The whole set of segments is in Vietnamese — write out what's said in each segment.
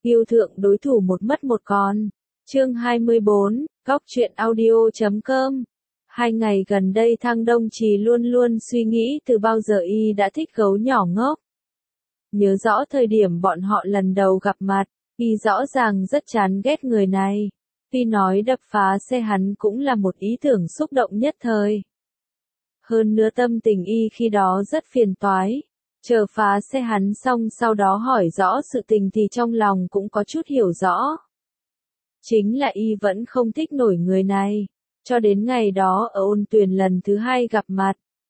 Yêu thượng đối thủ một mất một còn. Chương 24, Góc truyện audio.com. 2 ngày gần đây Thang Đông Trì luôn luôn suy nghĩ từ bao giờ y đã thích gấu nhỏ ngốc. Nhớ rõ thời điểm bọn họ lần đầu gặp mặt, y rõ ràng rất chán ghét người này. Tuy nói đập phá xe hắn cũng là một ý tưởng xúc động nhất thời. Hơn nữa tâm tình y khi đó rất phiền toái. Chờ phá xe hắn xong sau đó hỏi rõ sự tình thì trong lòng cũng có chút hiểu rõ. Chính là y vẫn không thích nổi người này. Cho đến ngày đó ở Ôn Tuyền lần thứ 2 gặp mặt.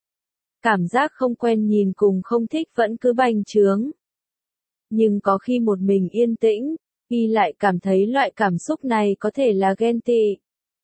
Cảm giác không quen nhìn cùng không thích vẫn cứ bành trướng. Nhưng có khi một mình yên tĩnh, y lại cảm thấy loại cảm xúc này có thể là ghen tị.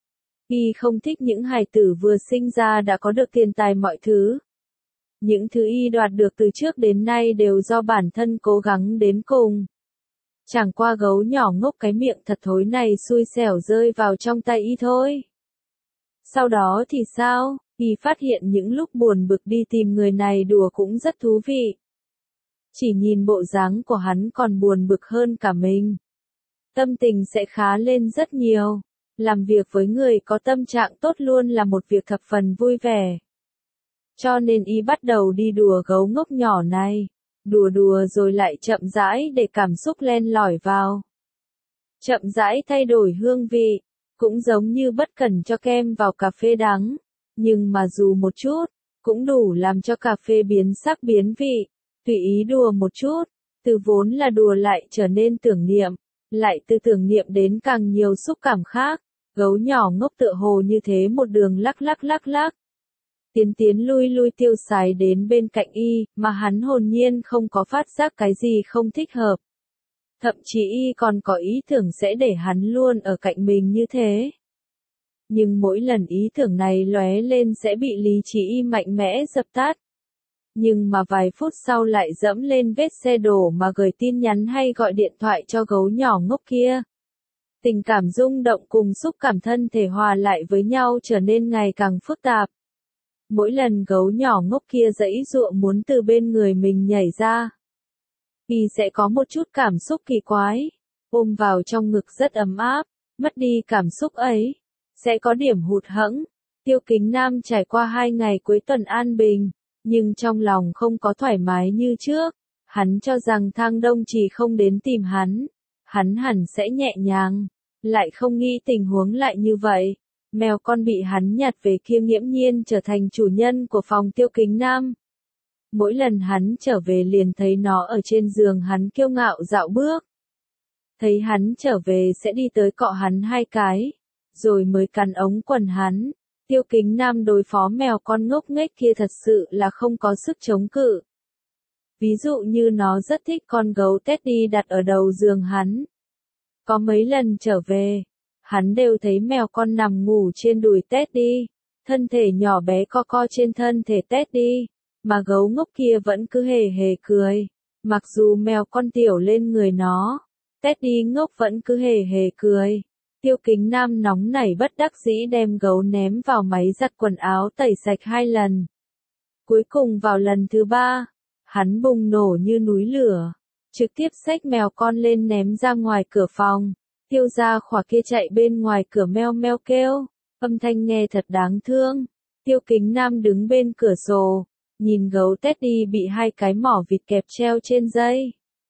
Y không thích những hài tử vừa sinh ra đã có được tiền tài mọi thứ. Những thứ y đoạt được từ trước đến nay đều do bản thân cố gắng đến cùng. Chẳng qua gấu nhỏ ngốc cái miệng thật thối này xui xẻo rơi vào trong tay y thôi. Sau đó thì sao? Y phát hiện những lúc buồn bực đi tìm người này đùa cũng rất thú vị. Chỉ nhìn bộ dáng của hắn còn buồn bực hơn cả mình. Tâm tình sẽ khá lên rất nhiều. Làm việc với người có tâm trạng tốt luôn là một việc thập phần vui vẻ. Cho nên y bắt đầu đi đùa gấu ngốc nhỏ này. Đùa đùa rồi lại chậm rãi để cảm xúc len lỏi vào. Chậm rãi thay đổi hương vị. Cũng giống như bất cẩn cho kem vào cà phê đắng. Nhưng mà dù một chút, cũng đủ làm cho cà phê biến sắc biến vị. Tùy ý đùa một chút, từ vốn là đùa lại trở nên tưởng niệm. Lại từ tưởng niệm đến càng nhiều xúc cảm khác. Gấu nhỏ ngốc tựa hồ như thế một đường lắc lắc lắc lắc. Tiến lui lui tiêu sái đến bên cạnh y, mà hắn hồn nhiên không có phát giác cái gì không thích hợp. Thậm chí y còn có ý tưởng sẽ để hắn luôn ở cạnh mình như thế. Nhưng mỗi lần ý tưởng này lóe lên sẽ bị lý trí y mạnh mẽ dập tắt. Nhưng mà vài phút sau lại dẫm lên vết xe đổ mà gửi tin nhắn hay gọi điện thoại cho gấu nhỏ ngốc kia. Tình cảm rung động cùng xúc cảm thân thể hòa lại với nhau trở nên ngày càng phức tạp. Mỗi lần gấu nhỏ ngốc kia giãy giụa muốn từ bên người mình nhảy ra, y sẽ có một chút cảm xúc kỳ quái, ôm vào trong ngực rất ấm áp, mất đi cảm xúc ấy, sẽ có điểm hụt hẫng. Tiêu Kính Nam trải qua 2 ngày cuối tuần an bình, nhưng trong lòng không có thoải mái như trước. Hắn cho rằng Thang Đông Trì không đến tìm hắn hẳn sẽ nhẹ nhàng, lại không nghĩ tình huống lại như vậy. Mèo con bị hắn nhặt về kia nghiễm nhiên trở thành chủ nhân của phòng Tiêu Kính Nam. Mỗi lần hắn trở về liền thấy nó ở trên giường hắn kiêu ngạo dạo bước. Thấy hắn trở về sẽ đi tới cọ hắn 2 cái, rồi mới cắn ống quần hắn. Tiêu Kính Nam đối phó mèo con ngốc nghếch kia thật sự là không có sức chống cự. Ví dụ như nó rất thích con gấu Teddy đặt ở đầu giường hắn. Có mấy lần trở về, hắn đều thấy mèo con nằm ngủ trên đùi Teddy, thân thể nhỏ bé co co trên thân thể Teddy, mà gấu ngốc kia vẫn cứ hề hề cười. Mặc dù mèo con tiểu lên người nó, Teddy ngốc vẫn cứ hề hề cười. Tiêu Kính Nam nóng nảy bất đắc dĩ đem gấu ném vào máy giặt quần áo tẩy sạch 2 lần. Cuối cùng vào lần thứ 3, hắn bùng nổ như núi lửa, trực tiếp xách mèo con lên ném ra ngoài cửa phòng. Tiêu gia khỏa kia chạy bên ngoài cửa meo meo kêu, âm thanh nghe thật đáng thương. Tiêu Kính Nam đứng bên cửa sổ, nhìn gấu Teddy bị 2 cái mỏ vịt kẹp treo trên dây.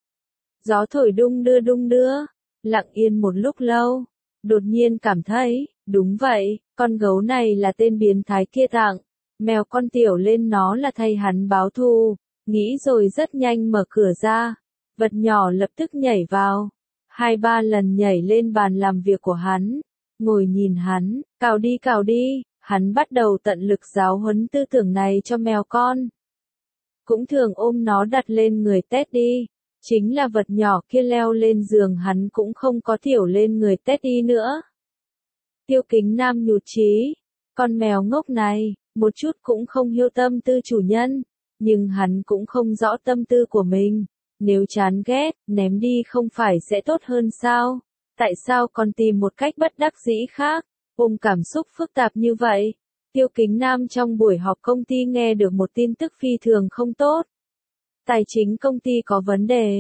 Gió thổi đung đưa, lặng yên một lúc lâu, đột nhiên cảm thấy, đúng vậy, con gấu này là tên biến thái kia tặng, mèo con tiểu lên nó là thay hắn báo thù, nghĩ rồi rất nhanh mở cửa ra, vật nhỏ lập tức nhảy vào. 2-3 lần nhảy lên bàn làm việc của hắn, ngồi nhìn hắn, cào đi, hắn bắt đầu tận lực giáo huấn tư tưởng này cho mèo con. Cũng thường ôm nó đặt lên người Teddy, chính là vật nhỏ kia leo lên giường hắn cũng không có thiểu lên người Teddy nữa. Tiêu Kính Nam nhụt chí, con mèo ngốc này, một chút cũng không hiếu tâm tư chủ nhân, nhưng hắn cũng không rõ tâm tư của mình. Nếu chán ghét, ném đi không phải sẽ tốt hơn sao? Tại sao còn tìm một cách bất đắc dĩ khác? Ôm cảm xúc phức tạp như vậy. Tiêu Kính Nam trong buổi họp công ty nghe được một tin tức phi thường không tốt. Tài chính công ty có vấn đề.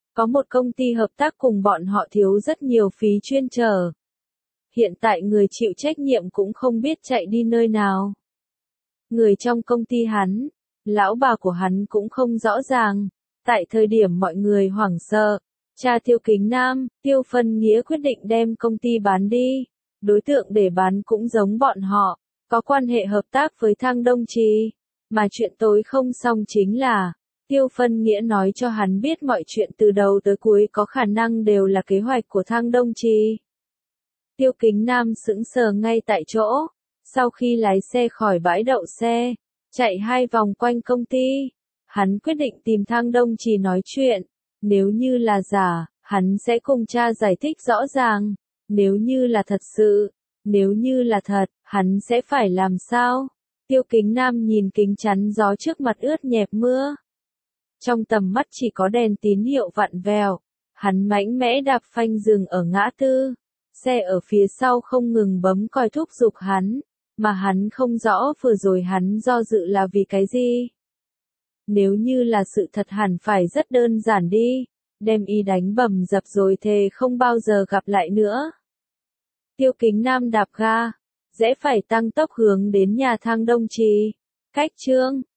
Có một công ty hợp tác cùng bọn họ thiếu rất nhiều phí chuyên trở. Hiện tại người chịu trách nhiệm cũng không biết chạy đi nơi nào. Người trong công ty hắn, lão bà của hắn cũng không rõ ràng. Tại thời điểm mọi người hoảng sợ, cha Tiêu Kính Nam, Tiêu Phân Nghĩa quyết định đem công ty bán đi. Đối tượng để bán cũng giống bọn họ, có quan hệ hợp tác với Thang Đông Trì. Mà chuyện tối không xong chính là, Tiêu Phân Nghĩa nói cho hắn biết mọi chuyện từ đầu tới cuối có khả năng đều là kế hoạch của Thang Đông Trì. Tiêu Kính Nam sững sờ ngay tại chỗ, sau khi lái xe khỏi bãi đậu xe, chạy 2 vòng quanh công ty, hắn quyết định tìm Thang Đông Trì nói chuyện. Nếu như là giả, hắn sẽ cùng cha giải thích rõ ràng. Nếu như là thật sự, nếu như là thật, hắn sẽ phải làm sao? Tiêu Kính Nam nhìn kính chắn gió trước mặt ướt nhẹp mưa. Trong tầm mắt chỉ có đèn tín hiệu vặn vẹo. Hắn mạnh mẽ đạp phanh dừng ở ngã tư. Xe ở phía sau không ngừng bấm còi thúc giục hắn, mà hắn không rõ vừa rồi hắn do dự là vì cái gì. Nếu như là sự thật hẳn phải rất đơn giản đi, đem y đánh bầm dập rồi thề không bao giờ gặp lại nữa. Tiêu Kính Nam đạp ga, rẽ phải tăng tốc hướng đến nhà Thang Đông Trì. Cách chương